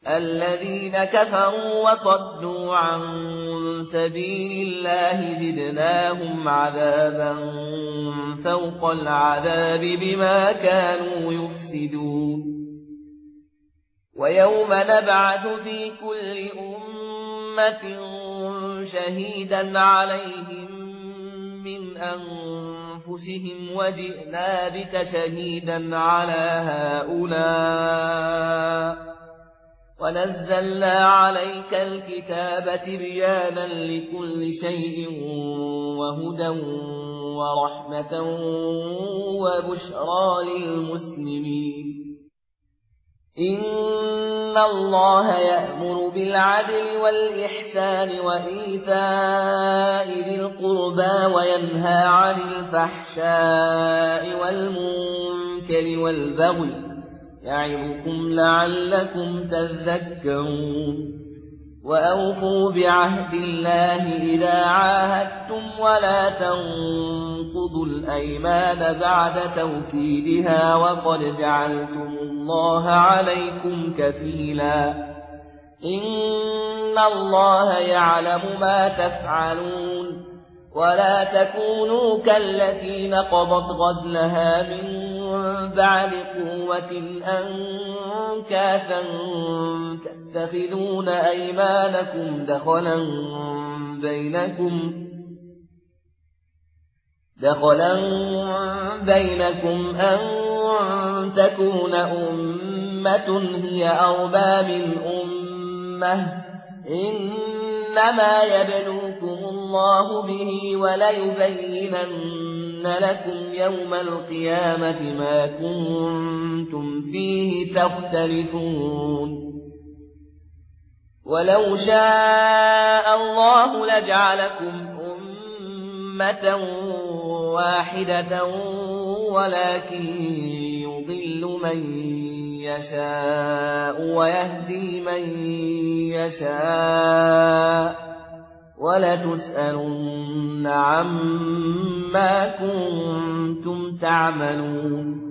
الذين كفروا وصدوا عن سبيل الله زدناهم عذابا فوق العذاب بما كانوا يفسدون ويوم نبعث في كل أمة شهيدا عليهم من أنفسهم وجئنا بك شهيدا على هؤلاء ونزلنا عليك الكتاب تبيانا لكل شيء وهدى ورحمة وبشرى للمسلمين إن الله يأمر بالعدل والإحسان وإيتاء ذي القربى وينهى عن الفحشاء والمنكر والبغي يعظكم لعلكم تذكرون وأوفوا بعهد الله إذا عاهدتم ولا تنقضوا الأيمان بعد توكيدها وقد جعلتم الله عليكم كفيلا إن الله يعلم ما تفعلون ولا تكونوا كالتي نقضت غزلها من بعد قوة أنكاثا تتخذون أيمانكم دخلا بينكم أن تكون أمة هي أربى من أمة إنما يبلوكم الله به وليبينن لكم يوم القيامة ما كنتم فيه تختلفون ولو شاء الله لجعلكم أمة واحدة ولكن يضل من يشاء ويهدي من يشاء ولتسألن عما كنتم تعملون